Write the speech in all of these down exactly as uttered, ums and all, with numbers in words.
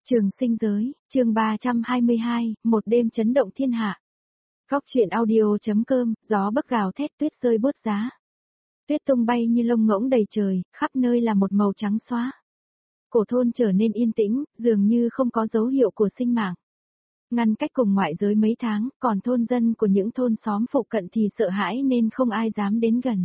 Trường sinh giới, chương ba trăm hai mươi hai, một đêm chấn động thiên hạ. Góc truyện audio.com, gió bấc gào thét, tuyết rơi buốt giá. Tuyết tung bay như lông ngỗng đầy trời, khắp nơi là một màu trắng xóa. Cổ thôn trở nên yên tĩnh, dường như không có dấu hiệu của sinh mạng. Ngăn cách cùng ngoại giới mấy tháng, còn thôn dân của những thôn xóm phụ cận thì sợ hãi nên không ai dám đến gần.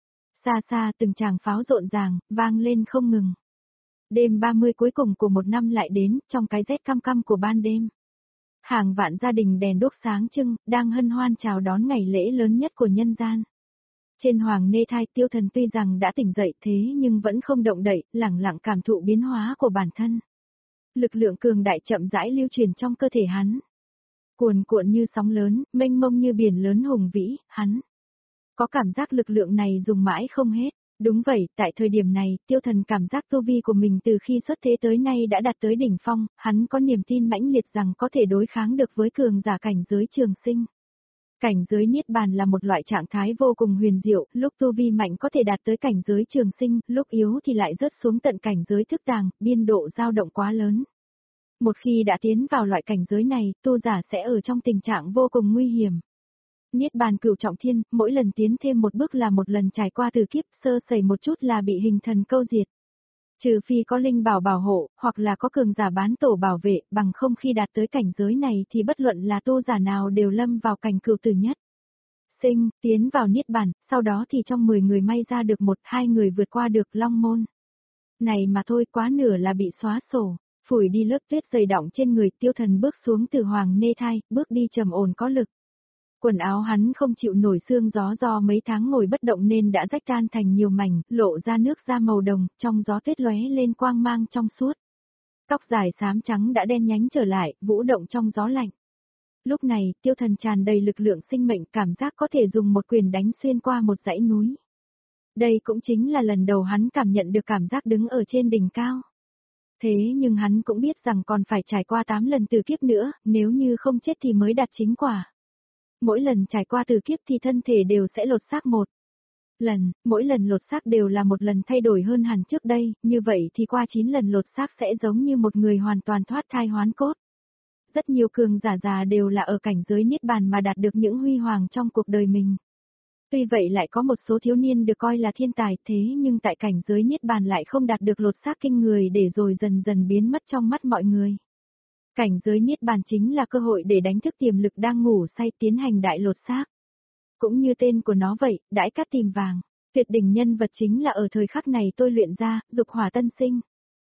Xa xa từng tràng pháo rộn ràng, vang lên không ngừng. Đêm ba mươi cuối cùng của một năm lại đến, trong cái rét căm căm của ban đêm. Hàng vạn gia đình đèn đuốc sáng trưng, đang hân hoan chào đón ngày lễ lớn nhất của nhân gian. Trên Hoàng Nê Thai, Tiêu Thần tuy rằng đã tỉnh dậy thế nhưng vẫn không động đậy, lẳng lặng cảm thụ biến hóa của bản thân. Lực lượng cường đại chậm rãi lưu truyền trong cơ thể hắn. Cuồn cuộn như sóng lớn, mênh mông như biển lớn hùng vĩ, hắn có cảm giác lực lượng này dùng mãi không hết. Đúng vậy, tại thời điểm này, Tiêu Thần cảm giác tu vi của mình từ khi xuất thế tới nay đã đạt tới đỉnh phong, hắn có niềm tin mãnh liệt rằng có thể đối kháng được với cường giả cảnh giới trường sinh. Cảnh giới Niết Bàn là một loại trạng thái vô cùng huyền diệu, lúc tu vi mạnh có thể đạt tới cảnh giới trường sinh, lúc yếu thì lại rớt xuống tận cảnh giới thức tàng, biên độ dao động quá lớn. Một khi đã tiến vào loại cảnh giới này, tu giả sẽ ở trong tình trạng vô cùng nguy hiểm. Niết bàn cửu trọng thiên, mỗi lần tiến thêm một bước là một lần trải qua từ kiếp, sơ sẩy một chút là bị hình thần câu diệt. Trừ phi có linh bảo bảo hộ, hoặc là có cường giả bán tổ bảo vệ, bằng không khi đạt tới cảnh giới này thì bất luận là tu giả nào đều lâm vào cảnh cửu tử nhất. Sinh, tiến vào niết bàn, sau đó thì trong mười người may ra được một, hai người vượt qua được long môn. Này mà thôi, quá nửa là bị xóa sổ, phủi đi lớp tuyết dày đọng trên người. Tiêu Thần bước xuống từ Hoàng Nê Thai, bước đi trầm ổn có lực. Quần áo hắn không chịu nổi sương gió do mấy tháng ngồi bất động nên đã rách tan thành nhiều mảnh, lộ ra nước da màu đồng, trong gió tuyết lóe lên quang mang trong suốt. Tóc dài xám trắng đã đen nhánh trở lại, vũ động trong gió lạnh. Lúc này, Tiêu Thần tràn đầy lực lượng sinh mệnh, cảm giác có thể dùng một quyền đánh xuyên qua một dãy núi. Đây cũng chính là lần đầu hắn cảm nhận được cảm giác đứng ở trên đỉnh cao. Thế nhưng hắn cũng biết rằng còn phải trải qua tám lần từ kiếp nữa, nếu như không chết thì mới đạt chính quả. Mỗi lần trải qua từ kiếp thì thân thể đều sẽ lột xác một lần, mỗi lần lột xác đều là một lần thay đổi hơn hẳn trước đây, như vậy thì qua chín lần lột xác sẽ giống như một người hoàn toàn thoát thai hoán cốt. Rất nhiều cường giả già đều là ở cảnh giới niết bàn mà đạt được những huy hoàng trong cuộc đời mình. Tuy vậy lại có một số thiếu niên được coi là thiên tài, thế nhưng tại cảnh giới niết bàn lại không đạt được lột xác kinh người để rồi dần dần biến mất trong mắt mọi người. Cảnh giới niết bàn chính là cơ hội để đánh thức tiềm lực đang ngủ say, tiến hành đại lột xác. Cũng như tên của nó vậy, đãi cát tìm vàng, tuyệt đỉnh nhân vật chính là ở thời khắc này tôi luyện ra, dục hỏa tân sinh.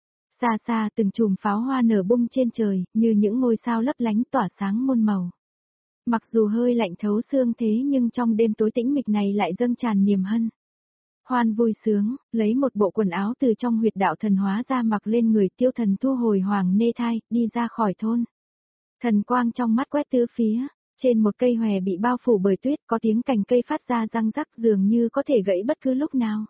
Xa xa từng chùm pháo hoa nở bung trên trời, như những ngôi sao lấp lánh tỏa sáng muôn màu. Mặc dù hơi lạnh thấu xương thế nhưng trong đêm tối tĩnh mịch này lại dâng tràn niềm hân. Hoan vui sướng, lấy một bộ quần áo từ trong huyệt đạo thần hóa ra mặc lên người. Tiêu Thần thu hồi Hoàng Nê Thai, đi ra khỏi thôn. Thần quang trong mắt quét tứ phía, trên một cây hòe bị bao phủ bởi tuyết có tiếng cành cây phát ra răng rắc dường như có thể gãy bất cứ lúc nào.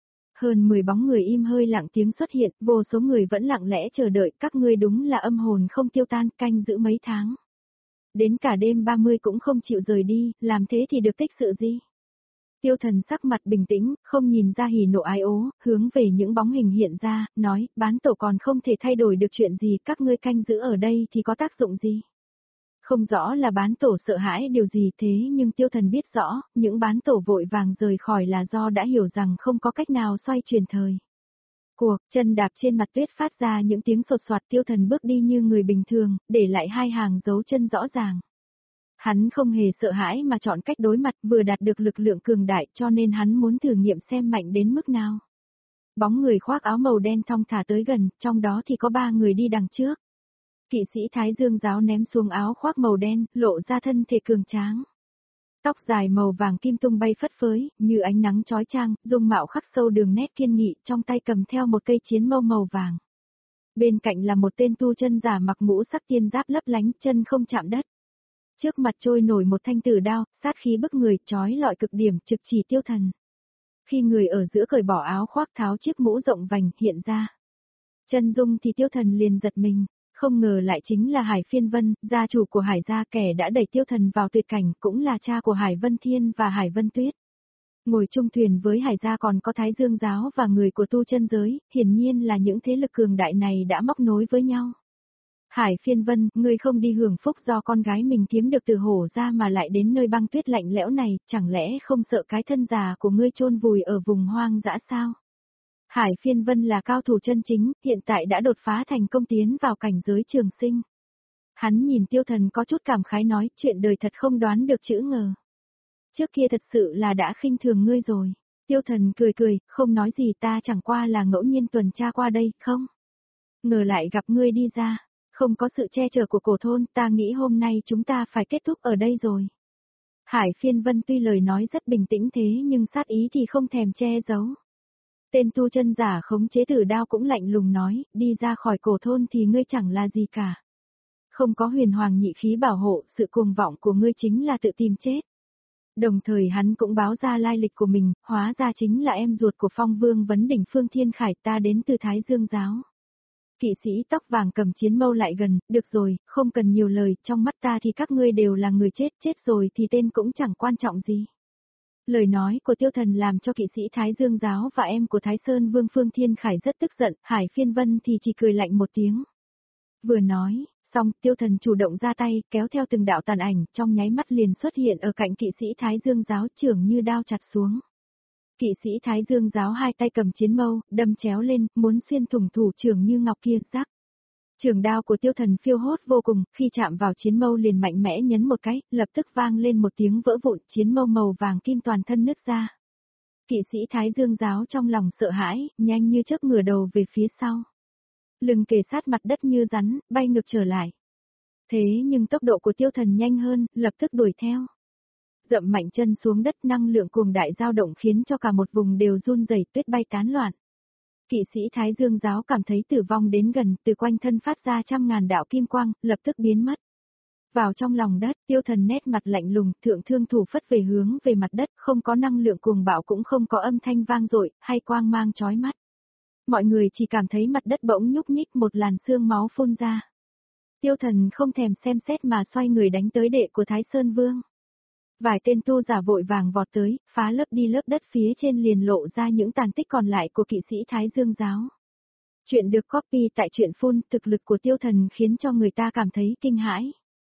Hơn mười bóng người im hơi lặng tiếng xuất hiện, vô số người vẫn lặng lẽ chờ đợi. Các ngươi đúng là âm hồn không tiêu tan, canh giữ mấy tháng. Đến cả đêm ba mươi cũng không chịu rời đi, làm thế thì được tích sự gì? Tiêu Thần sắc mặt bình tĩnh, không nhìn ra hỉ nộ ái ố, hướng về những bóng hình hiện ra, nói, bán tổ còn không thể thay đổi được chuyện gì, các ngươi canh giữ ở đây thì có tác dụng gì? Không rõ là bán tổ sợ hãi điều gì thế nhưng Tiêu Thần biết rõ, những bán tổ vội vàng rời khỏi là do đã hiểu rằng không có cách nào xoay chuyển thời. Cuộc, chân đạp trên mặt tuyết phát ra những tiếng sột soạt. Tiêu Thần bước đi như người bình thường, để lại hai hàng dấu chân rõ ràng. Hắn không hề sợ hãi mà chọn cách đối mặt, vừa đạt được lực lượng cường đại cho nên hắn muốn thử nghiệm xem mạnh đến mức nào. Bóng người khoác áo màu đen thong thả tới gần, trong đó thì có ba người đi đằng trước. Kỵ sĩ Thái Dương giáo ném xuống áo khoác màu đen, lộ ra thân thể cường tráng. Tóc dài màu vàng kim tung bay phất phới, như ánh nắng chói chang, dung mạo khắc sâu đường nét kiên nghị, trong tay cầm theo một cây chiến mâu màu vàng. Bên cạnh là một tên tu chân giả mặc mũ sắc tiên giáp lấp lánh, chân không chạm đất. Trước mặt trôi nổi một thanh tử đao, sát khí bức người, chói lọi cực điểm, trực chỉ Tiêu Thần. Khi người ở giữa cởi bỏ áo khoác tháo chiếc mũ rộng vành hiện ra chân dung thì Tiêu Thần liền giật mình, không ngờ lại chính là Hải Phiên Vân, gia chủ của Hải gia, kẻ đã đẩy Tiêu Thần vào tuyệt cảnh, cũng là cha của Hải Vân Thiên và Hải Vân Tuyết. Ngồi chung thuyền với Hải gia còn có Thái Dương giáo và người của tu chân giới, hiển nhiên là những thế lực cường đại này đã móc nối với nhau. Hải Phiên Vân, ngươi không đi hưởng phúc do con gái mình kiếm được từ hổ ra mà lại đến nơi băng tuyết lạnh lẽo này, chẳng lẽ không sợ cái thân già của ngươi chôn vùi ở vùng hoang dã sao? Hải Phiên Vân là cao thủ chân chính, hiện tại đã đột phá thành công tiến vào cảnh giới trường sinh. Hắn nhìn Tiêu Thần có chút cảm khái nói, chuyện đời thật không đoán được chữ ngờ. Trước kia thật sự là đã khinh thường ngươi rồi. Tiêu Thần cười cười, không nói gì, ta chẳng qua là ngẫu nhiên tuần tra qua đây, không? Ngờ lại gặp ngươi đi ra, không có sự che chở của cổ thôn, ta nghĩ hôm nay chúng ta phải kết thúc ở đây rồi. Hải Phiên Vân tuy lời nói rất bình tĩnh thế nhưng sát ý thì không thèm che giấu. Tên tu chân giả khống chế tử đao cũng lạnh lùng nói, đi ra khỏi cổ thôn thì ngươi chẳng là gì cả. Không có huyền hoàng nhị khí bảo hộ, sự cuồng vọng của ngươi chính là tự tìm chết. Đồng thời hắn cũng báo ra lai lịch của mình, hóa ra chính là em ruột của Phong Vương Vấn Đỉnh Phương Thiên Khải, ta đến từ Thái Dương Giáo. Kỵ sĩ tóc vàng cầm chiến mâu lại gần, được rồi, không cần nhiều lời, trong mắt ta thì các ngươi đều là người chết, chết rồi thì tên cũng chẳng quan trọng gì. Lời nói của Tiêu Thần làm cho kỵ sĩ Thái Dương Giáo và em của Thái Sơn Vương Phương Thiên Khải rất tức giận, Hải Phiên Vân thì chỉ cười lạnh một tiếng. Vừa nói, xong, Tiêu Thần chủ động ra tay, kéo theo từng đạo tàn ảnh, trong nháy mắt liền xuất hiện ở cạnh kỵ sĩ Thái Dương Giáo, trưởng như đao chặt xuống. Kỵ sĩ Thái Dương Giáo hai tay cầm chiến mâu, đâm chéo lên, muốn xuyên thủng thủ trưởng như ngọc kia, rắc. Trường đao của Tiêu Thần phiêu hốt vô cùng, khi chạm vào chiến mâu liền mạnh mẽ nhấn một cái, lập tức vang lên một tiếng vỡ vụn, chiến mâu màu vàng kim toàn thân nứt ra. Kỵ sĩ Thái Dương Giáo trong lòng sợ hãi, nhanh như chớp ngửa đầu về phía sau. Lưng kề sát mặt đất như rắn, bay ngược trở lại. Thế nhưng tốc độ của Tiêu Thần nhanh hơn, lập tức đuổi theo. Dậm mạnh chân xuống đất, năng lượng cuồng đại dao động khiến cho cả một vùng đều run rẩy, tuyết bay tán loạn. Kỵ sĩ Thái Dương Giáo cảm thấy tử vong đến gần, từ quanh thân phát ra trăm ngàn đạo kim quang, lập tức biến mất. Vào trong lòng đất, Tiêu Thần nét mặt lạnh lùng, thượng thương thủ phất về hướng về mặt đất, không có năng lượng cuồng bạo cũng không có âm thanh vang dội, hay quang mang chói mắt. Mọi người chỉ cảm thấy mặt đất bỗng nhúc nhích, một làn xương máu phun ra. Tiêu Thần không thèm xem xét mà xoay người đánh tới đệ của Thái Sơn Vương. Vài tên tu giả vội vàng vọt tới, phá lớp đi lớp đất phía trên liền lộ ra những tàn tích còn lại của kỵ sĩ Thái Dương Giáo. Chuyện được copy tại truyện phun, thực lực của Tiêu Thần khiến cho người ta cảm thấy kinh hãi.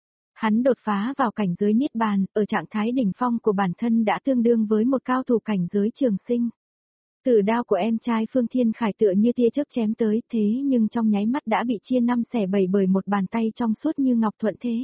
Hắn đột phá vào cảnh giới Niết Bàn, ở trạng thái đỉnh phong của bản thân đã tương đương với một cao thủ cảnh giới trường sinh. Tử đao của em trai Phương Thiên Khải tựa như tia chớp chém tới, thế nhưng trong nháy mắt đã bị chia năm xẻ bảy bởi một bàn tay trong suốt như ngọc thuận thế.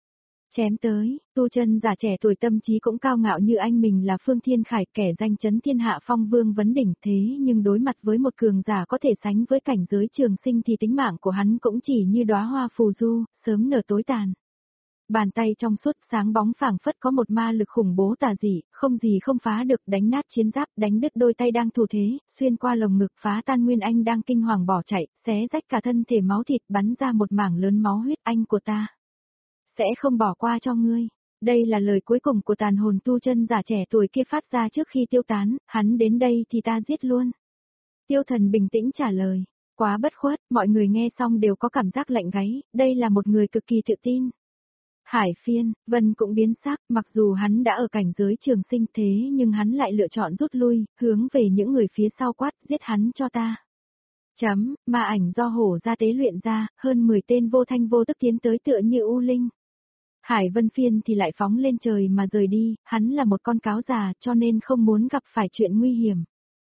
Chém tới, tu chân giả trẻ tuổi tâm trí cũng cao ngạo như anh mình là Phương Thiên Khải, kẻ danh chấn thiên hạ Phong Vương Vấn Đỉnh, thế nhưng đối mặt với một cường giả có thể sánh với cảnh giới trường sinh thì tính mạng của hắn cũng chỉ như đóa hoa phù du, sớm nở tối tàn. Bàn tay trong suốt sáng bóng phảng phất có một ma lực khủng bố tà dị, không gì không phá được, đánh nát chiến giáp, đánh đứt đôi tay đang thủ thế, xuyên qua lồng ngực, phá tan Nguyên Anh đang kinh hoàng bỏ chạy, xé rách cả thân thể máu thịt, bắn ra một mảng lớn máu huyết. Anh của ta sẽ không bỏ qua cho ngươi. Đây là lời cuối cùng của tàn hồn tu chân giả trẻ tuổi kia phát ra trước khi tiêu tán, hắn đến đây thì ta giết luôn. Tiêu Thần bình tĩnh trả lời, quá bất khuất, mọi người nghe xong đều có cảm giác lạnh gáy, đây là một người cực kỳ tự tin. Hải Phiên Vân cũng biến sắc, mặc dù hắn đã ở cảnh giới trường sinh thế nhưng hắn lại lựa chọn rút lui, hướng về những người phía sau quát, giết hắn cho ta. Chấm, ma ảnh do hổ ra tế luyện ra, hơn mười tên vô thanh vô tức tiến tới tựa như u linh. Hải Vân Phiên thì lại phóng lên trời mà rời đi, hắn là một con cáo già cho nên không muốn gặp phải chuyện nguy hiểm.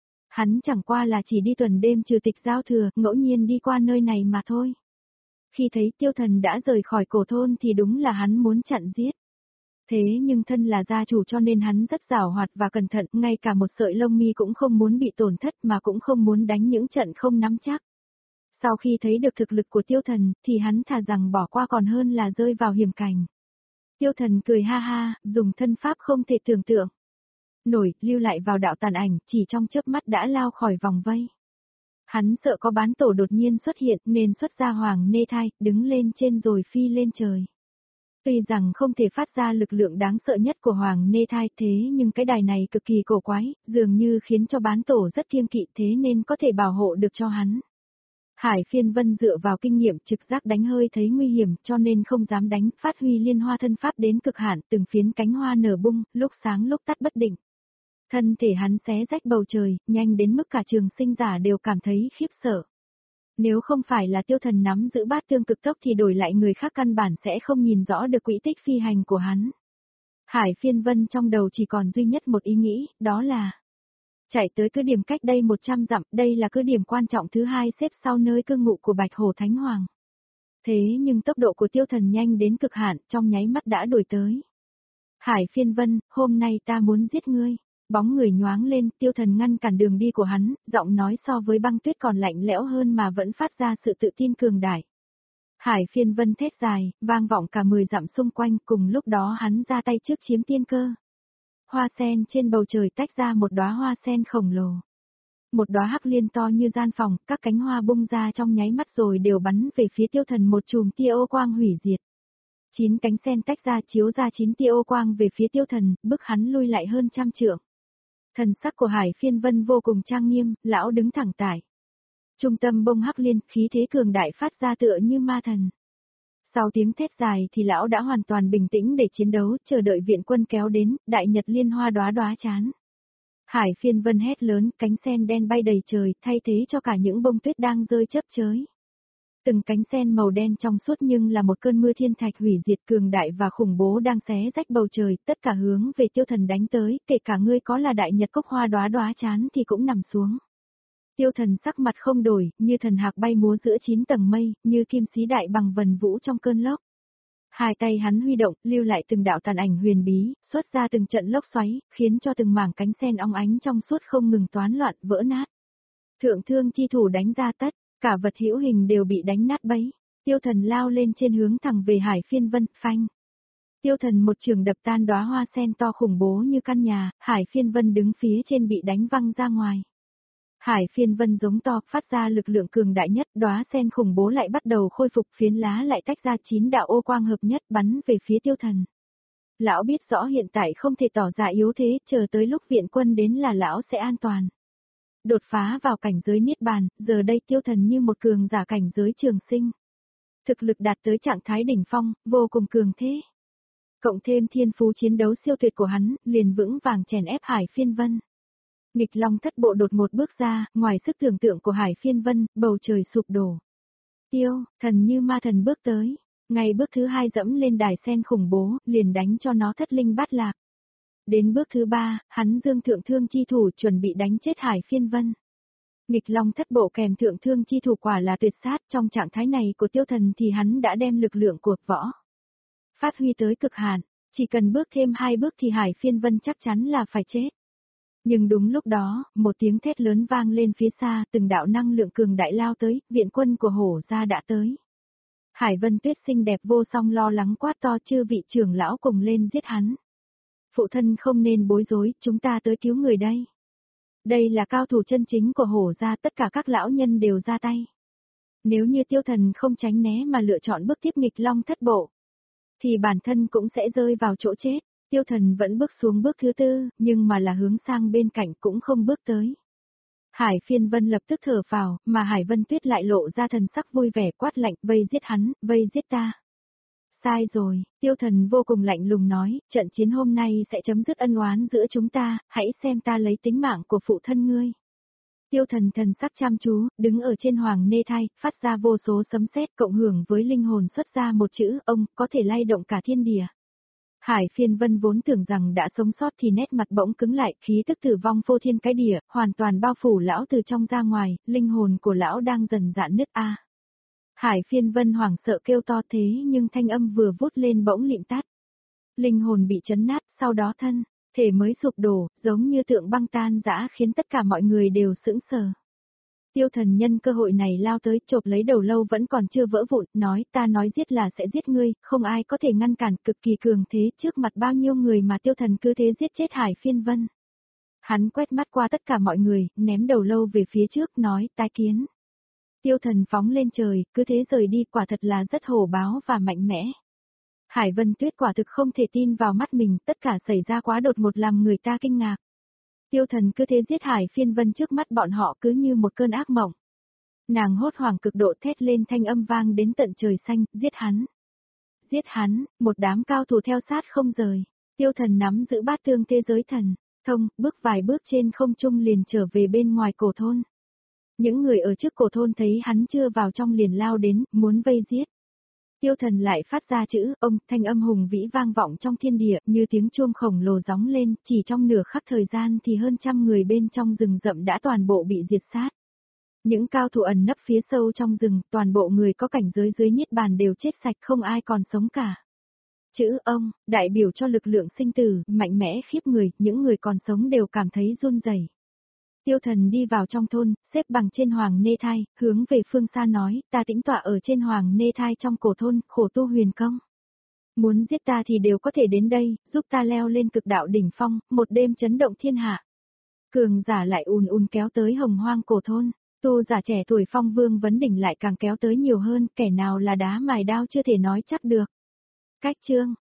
Hắn chẳng qua là chỉ đi tuần đêm trừ tịch giao thừa, ngẫu nhiên đi qua nơi này mà thôi. Khi thấy Tiêu Thần đã rời khỏi cổ thôn thì đúng là hắn muốn chặn giết. Thế nhưng thân là gia chủ cho nên hắn rất giàu hoạt và cẩn thận, ngay cả một sợi lông mi cũng không muốn bị tổn thất mà cũng không muốn đánh những trận không nắm chắc. Sau khi thấy được thực lực của Tiêu Thần thì hắn thà rằng bỏ qua còn hơn là rơi vào hiểm cảnh. Tiêu Thần cười ha ha, dùng thân pháp không thể tưởng tượng nổi, lưu lại vào đạo tàn ảnh, chỉ trong chớp mắt đã lao khỏi vòng vây. Hắn sợ có bán tổ đột nhiên xuất hiện nên xuất ra hoàng nê thai, đứng lên trên rồi phi lên trời. Tuy rằng không thể phát ra lực lượng đáng sợ nhất của hoàng nê thai thế nhưng cái đài này cực kỳ cổ quái, dường như khiến cho bán tổ rất kiêng kỵ thế nên có thể bảo hộ được cho hắn. Hải Phiên Vân dựa vào kinh nghiệm trực giác đánh hơi thấy nguy hiểm cho nên không dám đánh, phát huy liên hoa thân pháp đến cực hạn, từng phiến cánh hoa nở bung, lúc sáng lúc tắt bất định. Thân thể hắn xé rách bầu trời, nhanh đến mức cả trường sinh giả đều cảm thấy khiếp sợ. Nếu không phải là tiêu thần nắm giữ bát tương cực tốc thì đổi lại người khác căn bản sẽ không nhìn rõ được quỹ tích phi hành của hắn. Hải Phiên Vân trong đầu chỉ còn duy nhất một ý nghĩ, đó là chạy tới cứ điểm cách đây một trăm dặm, đây là cứ điểm quan trọng thứ hai xếp sau nơi cư ngụ của Bạch Hổ Thánh Hoàng. Thế nhưng tốc độ của tiêu thần nhanh đến cực hạn, trong nháy mắt đã đuổi tới. Hải Phiên Vân, hôm nay ta muốn giết ngươi. Bóng người nhoáng lên, tiêu thần ngăn cản đường đi của hắn, giọng nói so với băng tuyết còn lạnh lẽo hơn mà vẫn phát ra sự tự tin cường đại. Hải Phiên Vân thét dài, vang vọng cả mười dặm xung quanh, cùng lúc đó hắn ra tay trước chiếm tiên cơ. Hoa sen trên bầu trời tách ra một đóa hoa sen khổng lồ. Một đóa hắc liên to như gian phòng, các cánh hoa bung ra trong nháy mắt rồi đều bắn về phía tiêu thần một chùm tia ô quang hủy diệt. Chín cánh sen tách ra chiếu ra chín tia ô quang về phía tiêu thần, bức hắn lui lại hơn trăm trượng. Thần sắc của Hải Phiên Vân vô cùng trang nghiêm, lão đứng thẳng tải. Trung tâm bông hắc liên, khí thế cường đại phát ra tựa như ma thần. Sau tiếng thét dài thì lão đã hoàn toàn bình tĩnh để chiến đấu, chờ đợi viện quân kéo đến, đại nhật liên hoa đóa đóa chán. Hải Phiên Vân hét lớn, cánh sen đen bay đầy trời, thay thế cho cả những bông tuyết đang rơi chớp chới. Từng cánh sen màu đen trong suốt nhưng là một cơn mưa thiên thạch hủy diệt cường đại và khủng bố đang xé rách bầu trời, tất cả hướng về tiêu thần đánh tới, kể cả ngươi có là đại nhật cốc hoa đóa đóa chán thì cũng nằm xuống. Tiêu thần sắc mặt không đổi, như thần hạc bay múa giữa chín tầng mây, như kim sĩ đại bằng vần vũ trong cơn lốc. Hai tay hắn huy động, lưu lại từng đạo tàn ảnh huyền bí, xuất ra từng trận lốc xoáy, khiến cho từng mảng cánh sen óng ánh trong suốt không ngừng toán loạn, vỡ nát. Thượng thương chi thủ đánh ra tất, cả vật hữu hình đều bị đánh nát bấy. Tiêu thần lao lên trên hướng thẳng về Hải Phiên Vân, phanh. Tiêu thần một trường đập tan đóa hoa sen to khủng bố như căn nhà, Hải Phiên Vân đứng phía trên bị đánh văng ra ngoài. Hải Phiên Vân giống to, phát ra lực lượng cường đại nhất, đóa sen khủng bố lại bắt đầu khôi phục, phiến lá lại tách ra chín đạo ô quang hợp nhất bắn về phía tiêu thần. Lão biết rõ hiện tại không thể tỏ ra yếu thế, chờ tới lúc viện quân đến là lão sẽ an toàn. Đột phá vào cảnh giới niết bàn, giờ đây tiêu thần như một cường giả cảnh giới trường sinh. Thực lực đạt tới trạng thái đỉnh phong, vô cùng cường thế. Cộng thêm thiên phú chiến đấu siêu tuyệt của hắn, liền vững vàng chèn ép Hải Phiên Vân. Nghịch Long thất bộ đột một bước ra, ngoài sức tưởng tượng của Hải Phiên Vân, bầu trời sụp đổ. Tiêu, thần như ma thần bước tới, ngay bước thứ hai dẫm lên đài sen khủng bố, liền đánh cho nó thất linh bát lạc. Đến bước thứ ba, hắn dương thượng thương chi thủ chuẩn bị đánh chết Hải Phiên Vân. Nghịch Long thất bộ kèm thượng thương chi thủ quả là tuyệt sát, trong trạng thái này của tiêu thần thì hắn đã đem lực lượng của võ phát huy tới cực hạn, chỉ cần bước thêm hai bước thì Hải Phiên Vân chắc chắn là phải chết. Nhưng đúng lúc đó, một tiếng thét lớn vang lên phía xa, từng đạo năng lượng cường đại lao tới, viện quân của hổ gia đã tới. Hải Vân Tuyết xinh đẹp vô song lo lắng quát to, chư vị trưởng lão cùng lên giết hắn. Phụ thân không nên bối rối, chúng ta tới cứu người đây. Đây là cao thủ chân chính của hổ gia, tất cả các lão nhân đều ra tay. Nếu như tiêu thần không tránh né mà lựa chọn bước tiếp nghịch long thất bộ, thì bản thân cũng sẽ rơi vào chỗ chết. Tiêu thần vẫn bước xuống bước thứ tư, nhưng mà là hướng sang bên cạnh cũng không bước tới. Hải Phiên Vân lập tức thở phào, mà Hải Vân Tuyết lại lộ ra thần sắc vui vẻ quát lạnh, vây giết hắn, vây giết ta. Sai rồi, tiêu thần vô cùng lạnh lùng nói, trận chiến hôm nay sẽ chấm dứt ân oán giữa chúng ta, hãy xem ta lấy tính mạng của phụ thân ngươi. Tiêu thần thần sắc chăm chú, đứng ở trên hoàng nê thai, phát ra vô số sấm sét cộng hưởng với linh hồn xuất ra một chữ, ông, có thể lay động cả thiên địa. Hải Phiên Vân vốn tưởng rằng đã sống sót thì nét mặt bỗng cứng lại, khí tức tử vong phô thiên cái địa, hoàn toàn bao phủ lão từ trong ra ngoài, linh hồn của lão đang dần dạn nứt a. Hải Phiên Vân hoảng sợ kêu to thế nhưng thanh âm vừa vút lên bỗng lịm tắt. Linh hồn bị chấn nát, sau đó thân, thể mới sụp đổ, giống như tượng băng tan rã khiến tất cả mọi người đều sững sờ. Tiêu thần nhân cơ hội này lao tới chộp lấy đầu lâu vẫn còn chưa vỡ vụn, nói ta nói giết là sẽ giết ngươi, không ai có thể ngăn cản, cực kỳ cường thế trước mặt bao nhiêu người mà tiêu thần cứ thế giết chết Hải Phiên Vân. Hắn quét mắt qua tất cả mọi người, ném đầu lâu về phía trước, nói tái kiến. Tiêu thần phóng lên trời, cứ thế rời đi, quả thật là rất hổ báo và mạnh mẽ. Hải Vân Tuyết quả thực không thể tin vào mắt mình, tất cả xảy ra quá đột ngột làm người ta kinh ngạc. Tiêu thần cứ thế giết Hải Phiên Vân trước mắt bọn họ cứ như một cơn ác mộng. Nàng hốt hoảng cực độ thét lên, thanh âm vang đến tận trời xanh, giết hắn. Giết hắn, một đám cao thủ theo sát không rời. Tiêu thần nắm giữ bát tương thế giới thần, thông, bước vài bước trên không trung liền trở về bên ngoài cổ thôn. Những người ở trước cổ thôn thấy hắn chưa vào trong liền lao đến, muốn vây giết. Tiêu Thần lại phát ra chữ ông, thanh âm hùng vĩ vang vọng trong thiên địa, như tiếng chuông khổng lồ gióng lên, chỉ trong nửa khắc thời gian thì hơn trăm người bên trong rừng rậm đã toàn bộ bị diệt sát. Những cao thủ ẩn nấp phía sâu trong rừng, toàn bộ người có cảnh giới dưới niết bàn đều chết sạch, không ai còn sống cả. Chữ ông, đại biểu cho lực lượng sinh tử, mạnh mẽ khiếp người, những người còn sống đều cảm thấy run rẩy. Tiêu Thần đi vào trong thôn, xếp bằng trên Hoàng Nê Thai, hướng về phương xa nói, ta tĩnh tọa ở trên Hoàng Nê Thai trong cổ thôn, khổ tu huyền công. Muốn giết ta thì đều có thể đến đây, giúp ta leo lên cực đạo đỉnh phong, một đêm chấn động thiên hạ. Cường giả lại ùn ùn kéo tới hồng hoang cổ thôn, tu giả trẻ tuổi phong vương vấn đỉnh lại càng kéo tới nhiều hơn, kẻ nào là đá mài đao chưa thể nói chắc được. Cách chương